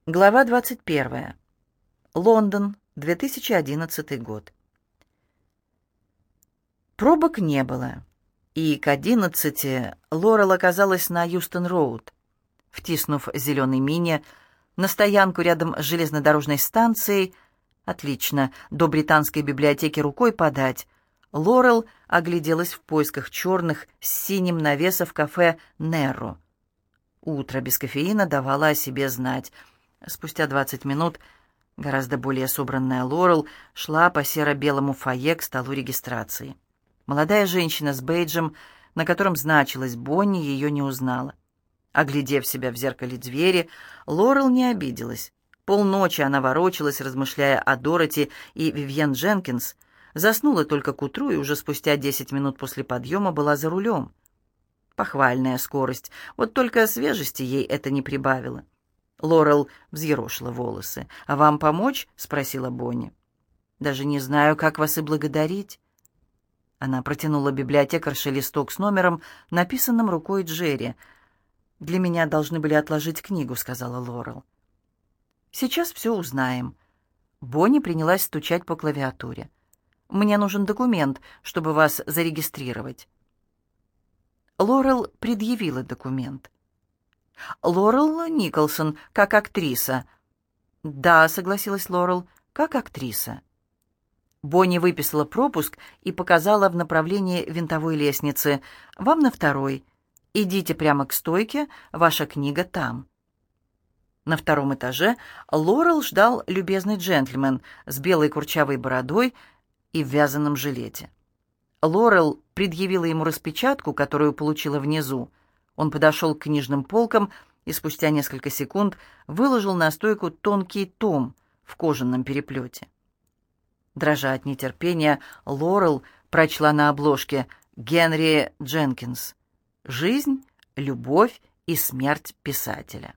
Глава 21. Лондон, 2011 год. Пробок не было, и к 11 Лорел оказалась на Юстон-роуд. Втиснув зеленый мини на стоянку рядом с железнодорожной станцией, отлично, до британской библиотеки рукой подать, Лорел огляделась в поисках черных с синим навеса в кафе «Нерро». Утро без кофеина давало о себе знать. Спустя 20 минут гораздо более собранная Лорел шла по серо-белому фойе к столу регистрации. Молодая женщина с бейджем, на котором значилась Бонни, ее не узнала. Оглядев себя в зеркале двери, Лорел не обиделась. Полночи она ворочалась, размышляя о Дороти и Вивьен Дженкинс, заснула только к утру и уже спустя 10 минут после подъема была за рулем. Похвальная скорость, вот только свежести ей это не прибавило. Лорел взъерошила волосы. «А вам помочь?» — спросила Бонни. «Даже не знаю, как вас и благодарить». Она протянула библиотекарше листок с номером, написанным рукой Джерри. «Для меня должны были отложить книгу», — сказала Лорел. «Сейчас все узнаем». Бонни принялась стучать по клавиатуре. «Мне нужен документ, чтобы вас зарегистрировать». Лорел предъявила документ. «Лорел Николсон, как актриса». «Да», — согласилась Лорел, — «как актриса». Бонни выписала пропуск и показала в направлении винтовой лестницы. «Вам на второй. Идите прямо к стойке, ваша книга там». На втором этаже Лорел ждал любезный джентльмен с белой курчавой бородой и в вязаном жилете. Лорел предъявила ему распечатку, которую получила внизу. Он подошел к книжным полкам и спустя несколько секунд выложил на стойку тонкий том в кожаном переплете. Дрожа от нетерпения, Лорел прочла на обложке «Генри Дженкинс. Жизнь, любовь и смерть писателя».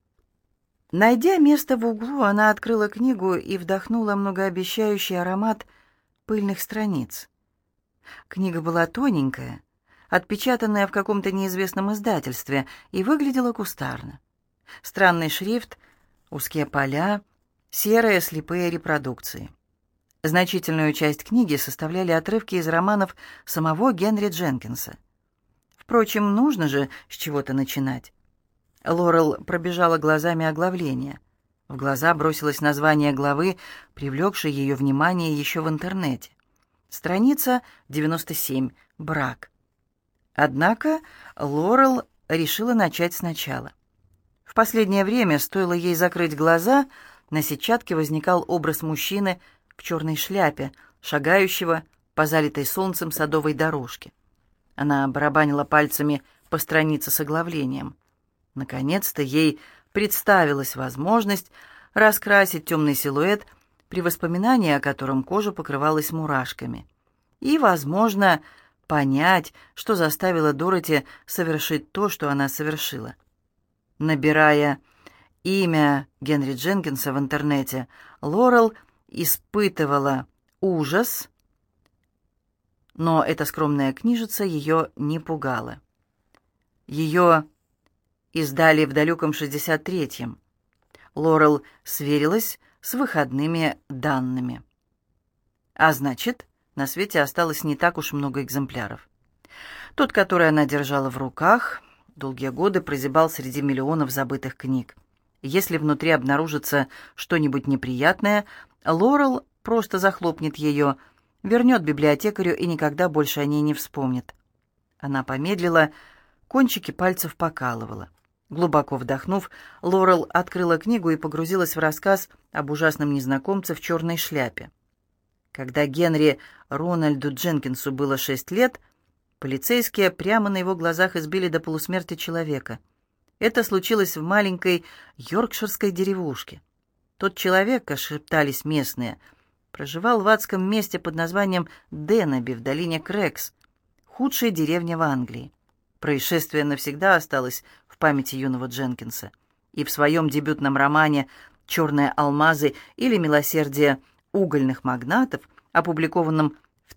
Найдя место в углу, она открыла книгу и вдохнула многообещающий аромат пыльных страниц. Книга была тоненькая, отпечатанная в каком-то неизвестном издательстве, и выглядела кустарно. Странный шрифт, узкие поля, серые слепые репродукции. Значительную часть книги составляли отрывки из романов самого Генри Дженкинса. Впрочем, нужно же с чего-то начинать. Лорел пробежала глазами оглавление. В глаза бросилось название главы, привлекшей ее внимание еще в интернете. Страница 97. Брак. Однако Лорел решила начать сначала. В последнее время, стоило ей закрыть глаза, на сетчатке возникал образ мужчины в черной шляпе, шагающего по залитой солнцем садовой дорожке. Она барабанила пальцами по странице с оглавлением. Наконец-то ей представилась возможность раскрасить темный силуэт, при воспоминании о котором кожа покрывалась мурашками. И, возможно, понять, что заставило Дороти совершить то, что она совершила. Набирая имя Генри Дженкинса в интернете, Лорел испытывала ужас, но эта скромная книжица ее не пугала. Ее издали в далеком 63-м. Лорел сверилась с выходными данными. А значит, на свете осталось не так уж много экземпляров. Тот, который она держала в руках, долгие годы прозябал среди миллионов забытых книг. Если внутри обнаружится что-нибудь неприятное, Лорел просто захлопнет ее, вернет библиотекарю и никогда больше о ней не вспомнит. Она помедлила, кончики пальцев покалывала. Глубоко вдохнув, Лорел открыла книгу и погрузилась в рассказ об ужасном незнакомце в черной шляпе. Когда Генри Рональду Дженкинсу было 6 лет, полицейские прямо на его глазах избили до полусмерти человека. Это случилось в маленькой йоркширской деревушке. Тот человек, как шептались местные, проживал в адском месте под названием Денаби в долине Крекс, худшей деревне в Англии. Происшествие навсегда осталось в памяти юного Дженкинса, и в своем дебютном романе «Черные алмазы» или «Милосердие угольных магнатов», опубликованном в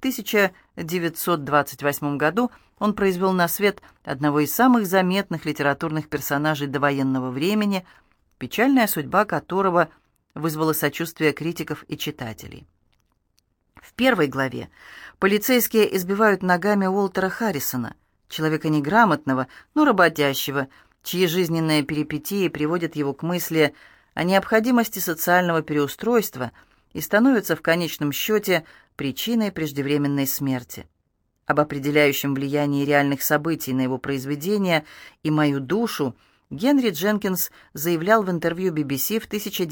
1928 году, он произвел на свет одного из самых заметных литературных персонажей довоенного времени, печальная судьба которого вызвала сочувствие критиков и читателей. В первой главе полицейские избивают ногами Уолтера Харрисона, человека неграмотного, но работящего, чьи жизненные перипетии приводят его к мысли о необходимости социального переустройства и становятся в конечном счете причиной преждевременной смерти. Об определяющем влиянии реальных событий на его произведения и мою душу Генри Дженкинс заявлял в интервью BBC в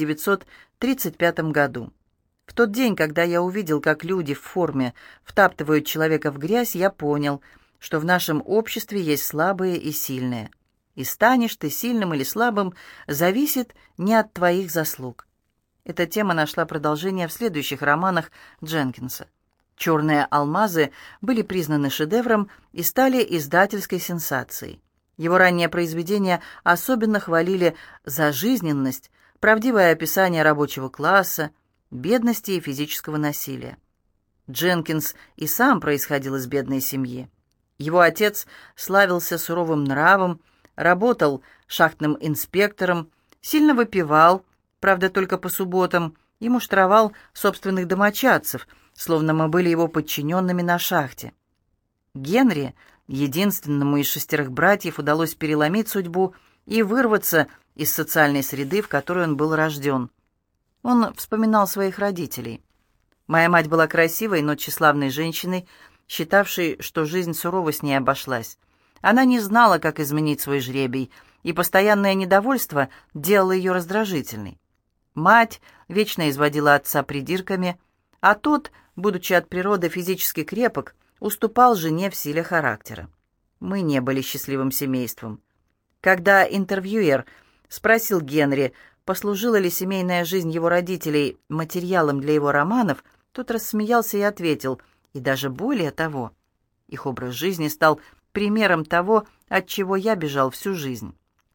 1935 году. «В тот день, когда я увидел, как люди в форме втаптывают человека в грязь, я понял, что в нашем обществе есть слабые и сильные. И станешь ты сильным или слабым, зависит не от твоих заслуг». Эта тема нашла продолжение в следующих романах Дженкинса. «Черные алмазы» были признаны шедевром и стали издательской сенсацией. Его ранние произведения особенно хвалили за жизненность, правдивое описание рабочего класса, бедности и физического насилия. Дженкинс и сам происходил из бедной семьи. Его отец славился суровым нравом, работал шахтным инспектором, сильно выпивал, правда, только по субботам, и муштровал собственных домочадцев, словно мы были его подчиненными на шахте. Генри, единственному из 6 братьев, удалось переломить судьбу и вырваться из социальной среды, в которой он был рожден. Он вспоминал своих родителей. «Моя мать была красивой, но тщеславной женщиной, считавшей, что жизнь сурово с ней обошлась. Она не знала, как изменить свой жребий, и постоянное недовольство делало ее раздражительной. Мать вечно изводила отца придирками, а тот, будучи от природы физически крепок, уступал жене в силе характера. Мы не были счастливым семейством». Когда интервьюер спросил Генри, послужила ли семейная жизнь его родителей материалом для его романов, тот рассмеялся и ответил: «И даже более того, их образ жизни стал примером того, от чего я бежал всю жизнь».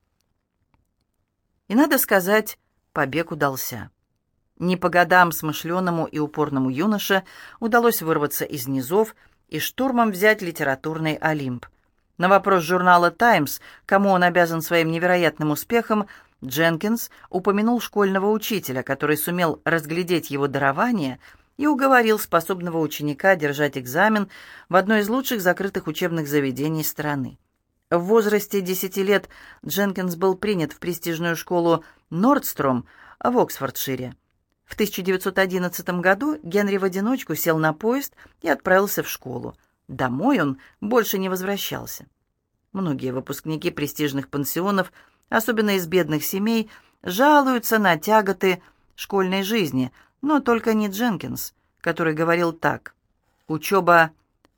И, надо сказать, побег удался. Не по годам смышленому и упорному юноше удалось вырваться из низов и штурмом взять литературный Олимп. На вопрос журнала «Таймс», кому он обязан своим невероятным успехом, Дженкинс упомянул школьного учителя, который сумел разглядеть его дарование и уговорил способного ученика держать экзамен в одно из лучших закрытых учебных заведений страны. В возрасте 10 лет Дженкинс был принят в престижную школу Нордстром в Оксфордшире. В 1911 году Генри в одиночку сел на поезд и отправился в школу. Домой он больше не возвращался. Многие выпускники престижных пансионов, особенно из бедных семей, жалуются на тяготы школьной жизни, но только не Дженкинс, который говорил так: «Учеба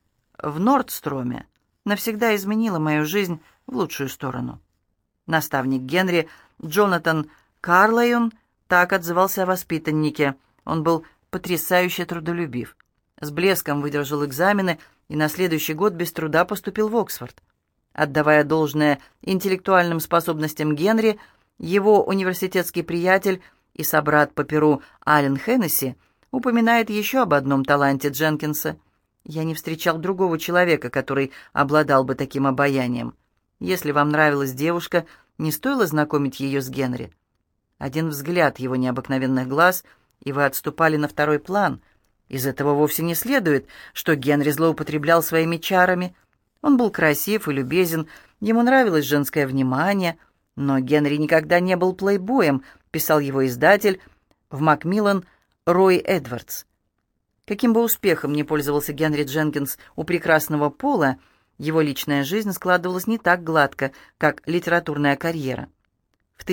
в Нордстроме навсегда изменила мою жизнь в лучшую сторону». Наставник Генри, Джонатан Карлайон, так отзывался о воспитаннике. Он был потрясающе трудолюбив. С блеском выдержал экзамены и на следующий год без труда поступил в Оксфорд. Отдавая должное интеллектуальным способностям Генри, его университетский приятель и собрат по перу Аллен Хеннесси упоминает еще об одном таланте Дженкинса. «Я не встречал другого человека, который обладал бы таким обаянием. Если вам нравилась девушка, не стоило знакомить ее с Генри. Один взгляд его необыкновенных глаз, и вы отступали на второй план. Из этого вовсе не следует, что Генри злоупотреблял своими чарами. Он был красив и любезен, ему нравилось женское внимание, но Генри никогда не был плейбоем», писал его издатель в Макмиллан Рой Эдвардс. Каким бы успехом ни пользовался Генри Дженкинс у прекрасного пола, его личная жизнь складывалась не так гладко, как литературная карьера. В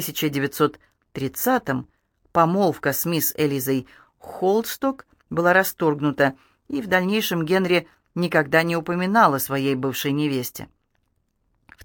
1930-м помолвка с мисс Элизой Холдсток была расторгнута, и в дальнейшем Генри никогда не упоминал о своей бывшей невесте. В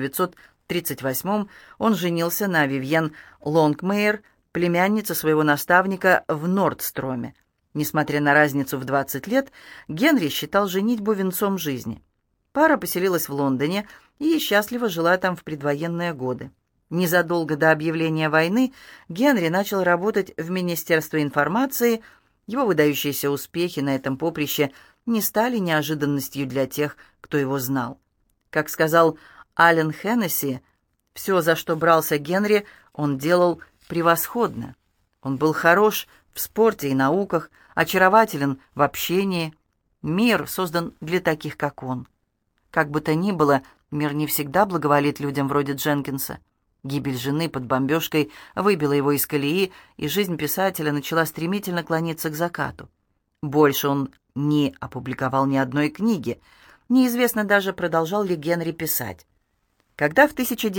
1938-м он женился на Вивьен Лонгмейер, племяннице своего наставника в Нордстроме. Несмотря на разницу в 20 лет, Генри считал женитьбу венцом жизни. Пара поселилась в Лондоне и счастливо жила там в предвоенные годы. Незадолго до объявления войны Генри начал работать в Министерстве информации. Его выдающиеся успехи на этом поприще не стали неожиданностью для тех, кто его знал. Как сказал Аллен Хеннесси, все, за что брался Генри, он делал превосходно. Он был хорош в спорте и науках, очарователен в общении. Мир создан для таких, как он. Как бы то ни было, мир не всегда благоволит людям вроде Дженкинса. Гибель жены под бомбежкой выбила его из колеи, и жизнь писателя начала стремительно клониться к закату. Больше он не опубликовал ни одной книги. Неизвестно даже, продолжал ли Генри писать. Когда в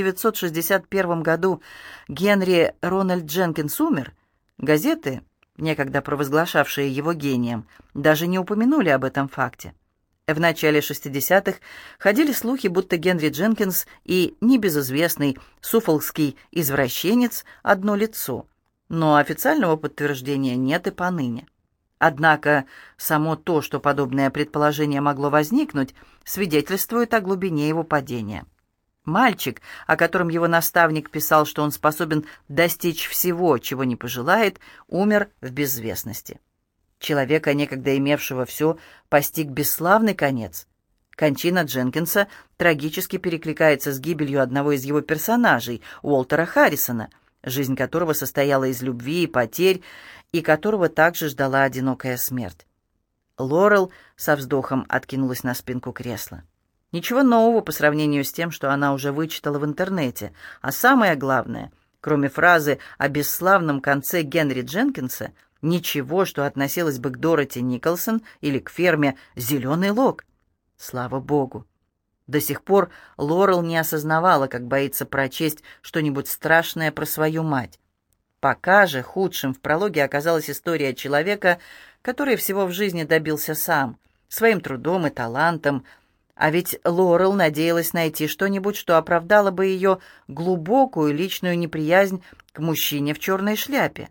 1961 году Генри Рональд Дженкинс умер, газеты, некогда провозглашавшие его гением, даже не упомянули об этом факте. В начале 60-х ходили слухи, будто Генри Дженкинс и небезызвестный суффолкский извращенец одно лицо, но официального подтверждения нет и поныне. Однако само то, что подобное предположение могло возникнуть, свидетельствует о глубине его падения. Мальчик, о котором его наставник писал, что он способен достичь всего, чего не пожелает, умер в безвестности. Человека, некогда имевшего все, постиг бесславный конец. Кончина Дженкинса трагически перекликается с гибелью одного из его персонажей, Уолтера Харрисона, жизнь которого состояла из любви и потерь, и которого также ждала одинокая смерть. Лорел со вздохом откинулась на спинку кресла. Ничего нового по сравнению с тем, что она уже вычитала в интернете. А самое главное, кроме фразы о бесславном конце Генри Дженкинса, ничего, что относилось бы к Дороти Николсон или к ферме «Зеленый лог». Слава богу! До сих пор Лорел не осознавала, как боится прочесть что-нибудь страшное про свою мать. Пока же худшим в прологе оказалась история человека, который всего в жизни добился сам, своим трудом и талантом, а ведь Лорел надеялась найти что-нибудь, что оправдало бы ее глубокую личную неприязнь к мужчине в черной шляпе.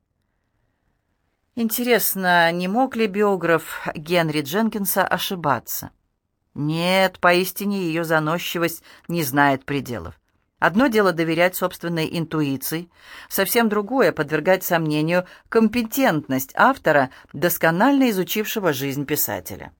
Интересно, не мог ли биограф Генри Дженкинса ошибаться? Нет, поистине ее заносчивость не знает пределов. Одно дело доверять собственной интуиции, совсем другое — подвергать сомнению компетентность автора, досконально изучившего жизнь писателя.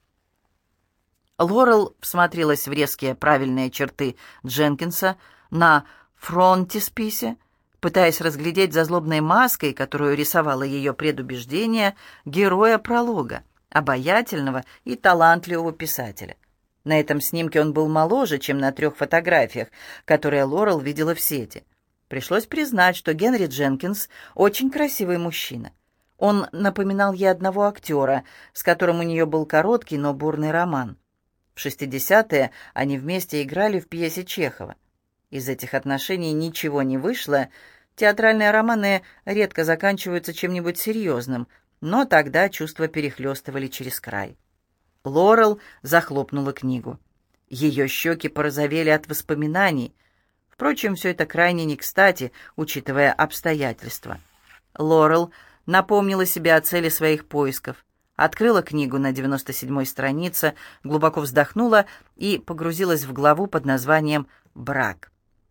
Лорел всмотрелась в резкие правильные черты Дженкинса на фронтисписе, пытаясь разглядеть за злобной маской, которую рисовало ее предубеждение, героя пролога, обаятельного и талантливого писателя. На этом снимке он был моложе, чем на 3 фотографиях, которые Лорел видела в сети. Пришлось признать, что Генри Дженкинс очень красивый мужчина. Он напоминал ей одного актера, с которым у нее был короткий, но бурный роман. В 60-е они вместе играли в пьесе Чехова. Из этих отношений ничего не вышло. Театральные романы редко заканчиваются чем-нибудь серьезным, но тогда чувства перехлестывали через край. Лорел захлопнула книгу. Ее щеки порозовели от воспоминаний. Впрочем, все это крайне не кстати, учитывая обстоятельства. Лорел напомнила себе о цели своих поисков. Открыла книгу на 97-й странице, глубоко вздохнула и погрузилась в главу под названием «Брак».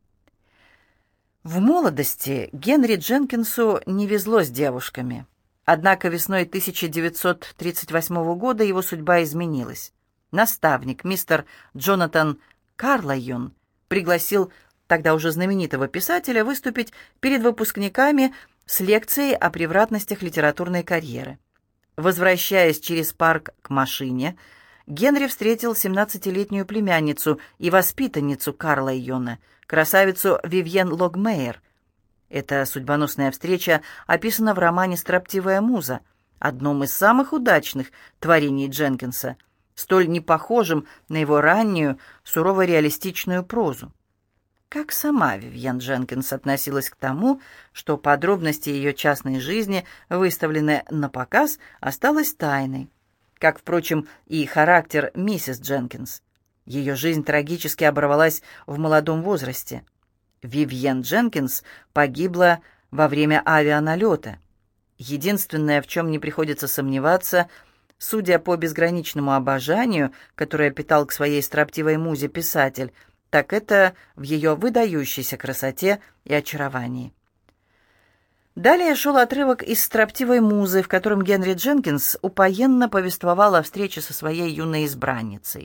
В молодости Генри Дженкинсу не везло с девушками. Однако весной 1938 года его судьба изменилась. Наставник, мистер Джонатан Карлайон, пригласил тогда уже знаменитого писателя выступить перед выпускниками с лекцией о превратностях литературной карьеры. Возвращаясь через парк к машине, Генри встретил 17-летнюю племянницу и воспитанницу Карлайона, красавицу Вивьен Логмейер. Эта судьбоносная встреча описана в романе «Строптивая муза», одном из самых удачных творений Дженкинса, столь непохожим на его раннюю, сурово-реалистичную прозу. Как сама Вивьен Дженкинс относилась к тому, что подробности ее частной жизни, выставленные на показ, осталось тайной. Как, впрочем, и характер миссис Дженкинс. Ее жизнь трагически оборвалась в молодом возрасте. Вивьен Дженкинс погибла во время авианалета. Единственное, в чем не приходится сомневаться, судя по безграничному обожанию, которое питал к своей строптивой музе писатель, так это в ее выдающейся красоте и очаровании. Далее шел отрывок из «Строптивой музы», в котором Генри Дженкинс упоенно повествовал о встрече со своей юной избранницей.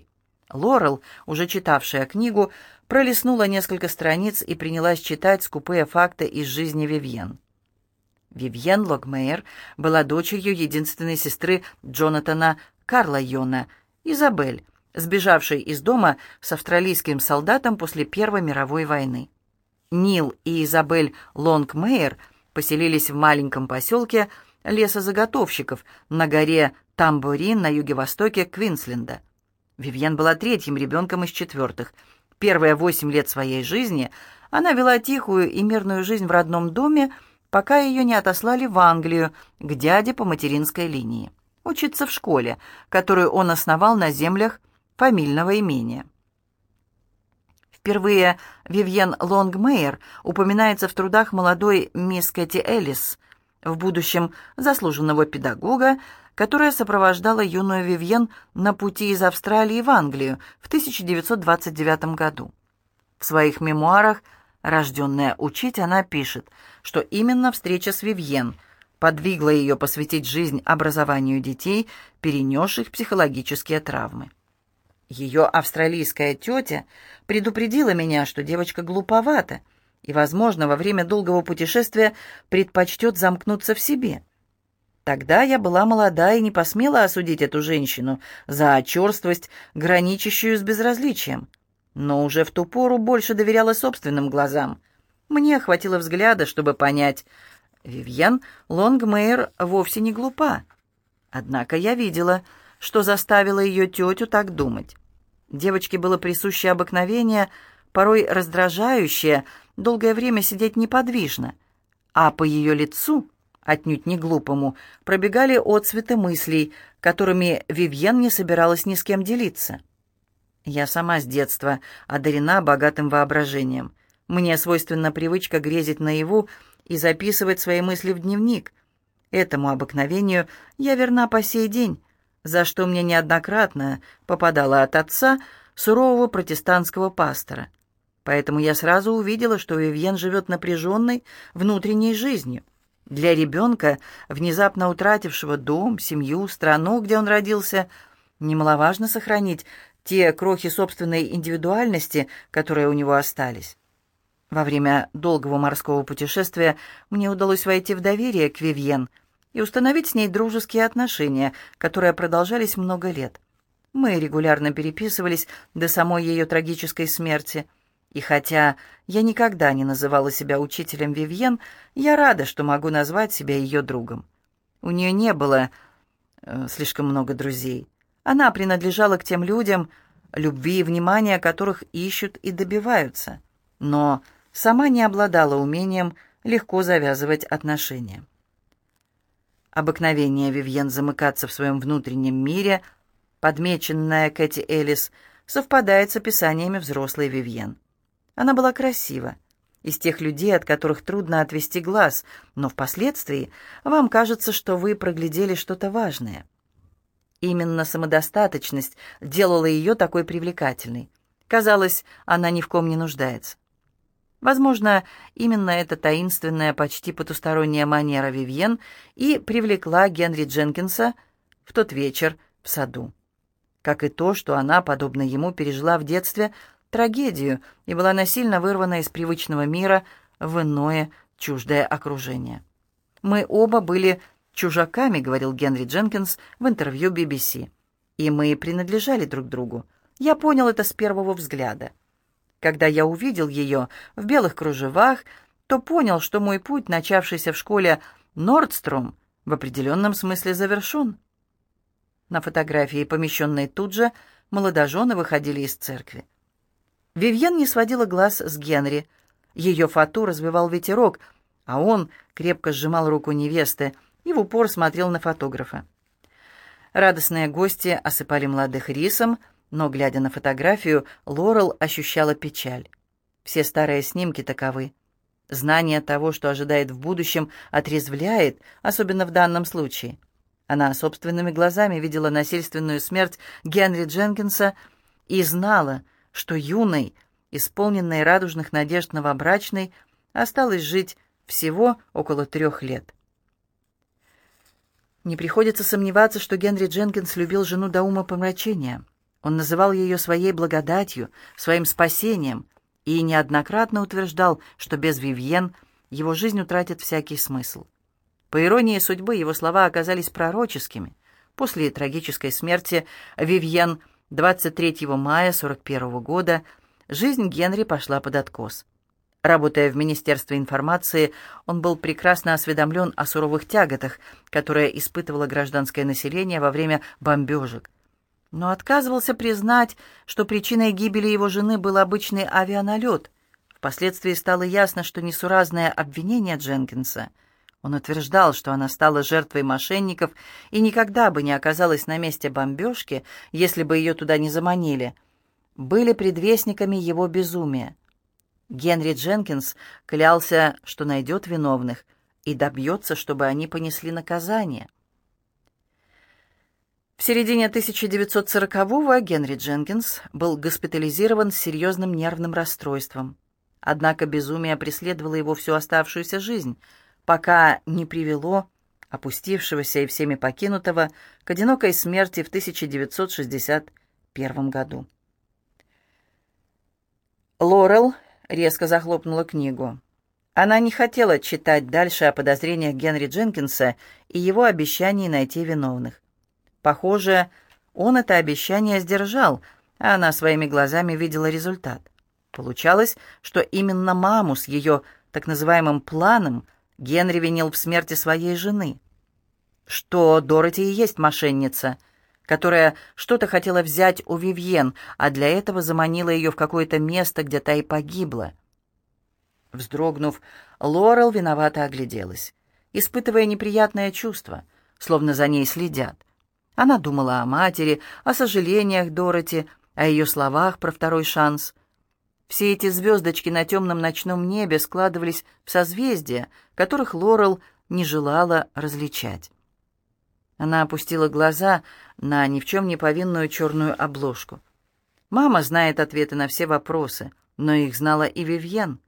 Лорел, уже читавшая книгу, пролистнула несколько страниц и принялась читать скупые факты из жизни Вивьен. Вивьен Логмейер была дочерью единственной сестры Джонатана Карлайона, Изабель, сбежавшей из дома с австралийским солдатом после Первой мировой войны. Нил и Изабель Лонгмейер поселились в маленьком поселке лесозаготовщиков на горе Тамборин на юге-востоке Квинсленда. Вивьен была третьим ребенком из четвертых. Первые 8 лет своей жизни она вела тихую и мирную жизнь в родном доме, пока ее не отослали в Англию к дяде по материнской линии, учиться в школе, которую он основал на землях фамильного имения. Впервые Вивьен Лонгмейер упоминается в трудах молодой мисс Кэти Эллис, в будущем заслуженного педагога, которая сопровождала юную Вивьен на пути из Австралии в Англию в 1929 году. В своих мемуарах «Рожденная учить» она пишет, что именно встреча с Вивьен подвигла ее посвятить жизнь образованию детей, перенесших психологические травмы. Ее австралийская тетя предупредила меня, что девочка глуповата и, возможно, во время долгого путешествия предпочтет замкнуться в себе. Тогда я была молода и не посмела осудить эту женщину за черствость, граничащую с безразличием, но уже в ту пору больше доверяла собственным глазам. Мне хватило взгляда, чтобы понять, Вивьен Лонгмейер вовсе не глупа. Однако я видела, что заставило ее тетю так думать. Девочке было присуще обыкновение, порой раздражающее, долгое время сидеть неподвижно, а по ее лицу, отнюдь не глупому, пробегали отцветы мыслей, которыми Вивьен не собиралась ни с кем делиться. Я сама с детства одарена богатым воображением. Мне свойственна привычка грезить наяву и записывать свои мысли в дневник. Этому обыкновению я верна по сей день, за что мне неоднократно попадало от отца, сурового протестантского пастора. Поэтому я сразу увидела, что Вивьен живет напряженной внутренней жизнью. Для ребенка, внезапно утратившего дом, семью, страну, где он родился, немаловажно сохранить те крохи собственной индивидуальности, которые у него остались. Во время долгого морского путешествия мне удалось войти в доверие к Вивьен и установить с ней дружеские отношения, которые продолжались много лет. Мы регулярно переписывались до самой ее трагической смерти. И хотя я никогда не называла себя учителем Вивьен, я рада, что могу назвать себя ее другом. У нее не было слишком много друзей. Она принадлежала к тем людям, любви и внимания которых ищут и добиваются, но сама не обладала умением легко завязывать отношения. Обыкновение Вивьен замыкаться в своем внутреннем мире, подмеченное Кэти Эллис, совпадает с описаниями взрослой Вивьен. Она была красива, из тех людей, от которых трудно отвести глаз, но впоследствии вам кажется, что вы проглядели что-то важное. Именно самодостаточность делала ее такой привлекательной. Казалось, она ни в ком не нуждается. Возможно, именно эта таинственная, почти потусторонняя манера Вивьен и привлекла Генри Дженкинса в тот вечер в саду. Как и то, что она, подобно ему, пережила в детстве трагедию и была насильно вырвана из привычного мира в иное, чуждое окружение. «Мы оба были чужаками», — говорил Генри Дженкинс в интервью BBC, «и мы принадлежали друг другу. Я понял это с первого взгляда. Когда я увидел ее в белых кружевах, то понял, что мой путь, начавшийся в школе Нордстром, в определенном смысле завершен». На фотографии, помещенной тут же, молодожены выходили из церкви. Вивьен не сводила глаз с Генри. Ее фату развивал ветерок, а он крепко сжимал руку невесты и в упор смотрел на фотографа. Радостные гости осыпали молодых рисом, но, глядя на фотографию, Лорел ощущала печаль. Все старые снимки таковы. Знание того, что ожидает в будущем, отрезвляет, особенно в данном случае. Она собственными глазами видела насильственную смерть Генри Дженкинса и знала, что юной, исполненной радужных надежд новобрачной, осталось жить всего около 3 лет. Не приходится сомневаться, что Генри Дженкинс любил жену до умопомрачения. Он называл ее своей благодатью, своим спасением, и неоднократно утверждал, что без Вивьен его жизнь утратит всякий смысл. По иронии судьбы, его слова оказались пророческими. После трагической смерти Вивьен 23 мая 1941 года жизнь Генри пошла под откос. Работая в Министерстве информации, он был прекрасно осведомлен о суровых тяготах, которые испытывало гражданское население во время бомбежек, но отказывался признать, что причиной гибели его жены был обычный авианалет. Впоследствии стало ясно, что несуразное обвинение Дженкинса, он утверждал, что она стала жертвой мошенников и никогда бы не оказалась на месте бомбежки, если бы ее туда не заманили, были предвестниками его безумия. Генри Дженкинс клялся, что найдет виновных и добьется, чтобы они понесли наказание. В середине 1940-го Генри Дженкинс был госпитализирован с серьезным нервным расстройством. Однако безумие преследовало его всю оставшуюся жизнь, пока не привело опустившегося и всеми покинутого к одинокой смерти в 1961 году. Лорел резко захлопнула книгу. Она не хотела читать дальше о подозрениях Генри Дженкинса и его обещании найти виновных. Похоже, он это обещание сдержал, а она своими глазами видела результат. Получалось, что именно маму с ее так называемым планом Генри винил в смерти своей жены. Что Дороти и есть мошенница, которая что-то хотела взять у Вивьен, а для этого заманила ее в какое-то место, где та и погибла. Вздрогнув, Лорел виновато огляделась, испытывая неприятное чувство, словно за ней следят. Она думала о матери, о сожалениях Дороти, о ее словах про второй шанс. Все эти звездочки на темном ночном небе складывались в созвездия, которых Лорел не желала различать. Она опустила глаза на ни в чем не повинную черную обложку. Мама знает ответы на все вопросы, но их знала и Вивьен.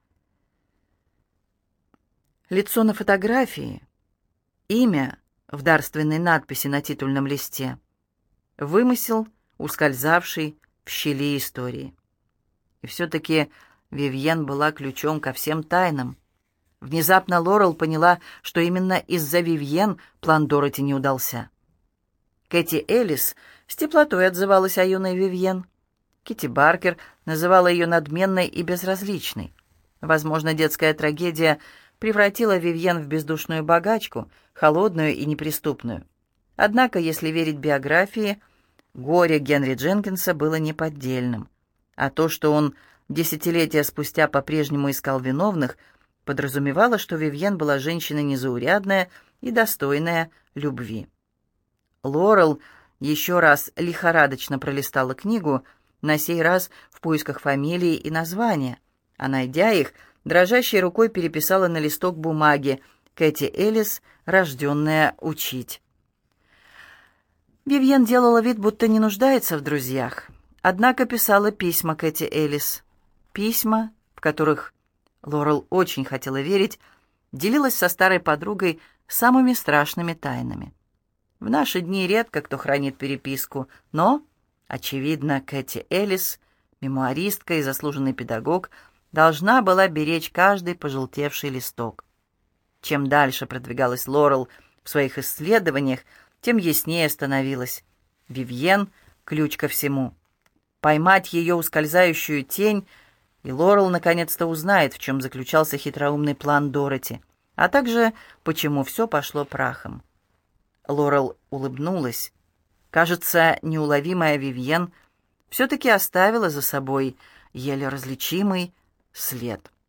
Лицо на фотографии, имя в дарственной надписи на титульном листе, вымысел, ускользавший в щели истории. И все-таки Вивьен была ключом ко всем тайнам. Внезапно Лорел поняла, что именно из-за Вивьен план Дороти не удался. Кэти Эллис с теплотой отзывалась о юной Вивьен. Китти Баркер называла ее надменной и безразличной. Возможно, детская трагедия превратила Вивьен в бездушную богачку, холодную и неприступную. Однако, если верить биографии, горе Генри Дженкинса было неподдельным, а то, что он десятилетия спустя по-прежнему искал виновных, подразумевало, что Вивьен была женщина незаурядная и достойная любви. Лорел еще раз лихорадочно пролистала книгу, на сей раз в поисках фамилии и названия, а найдя их, дрожащей рукой переписала на листок бумаги «Кэти Эллис, рожденная учить». Вивьен делала вид, будто не нуждается в друзьях, однако писала письма Кэти Эллис. Письма, в которых Лорел очень хотела верить, делилась со старой подругой самыми страшными тайнами. В наши дни редко кто хранит переписку, но, очевидно, Кэти Эллис, мемуаристка и заслуженный педагог, должна была беречь каждый пожелтевший листок. Чем дальше продвигалась Лорел в своих исследованиях, тем яснее становилось. Вивьен — ключ ко всему. Поймать ее ускользающую тень, и Лорел наконец-то узнает, в чем заключался хитроумный план Дороти, а также почему все пошло прахом. Лорел улыбнулась. Кажется, неуловимая Вивьен все-таки оставила за собой еле различимый след.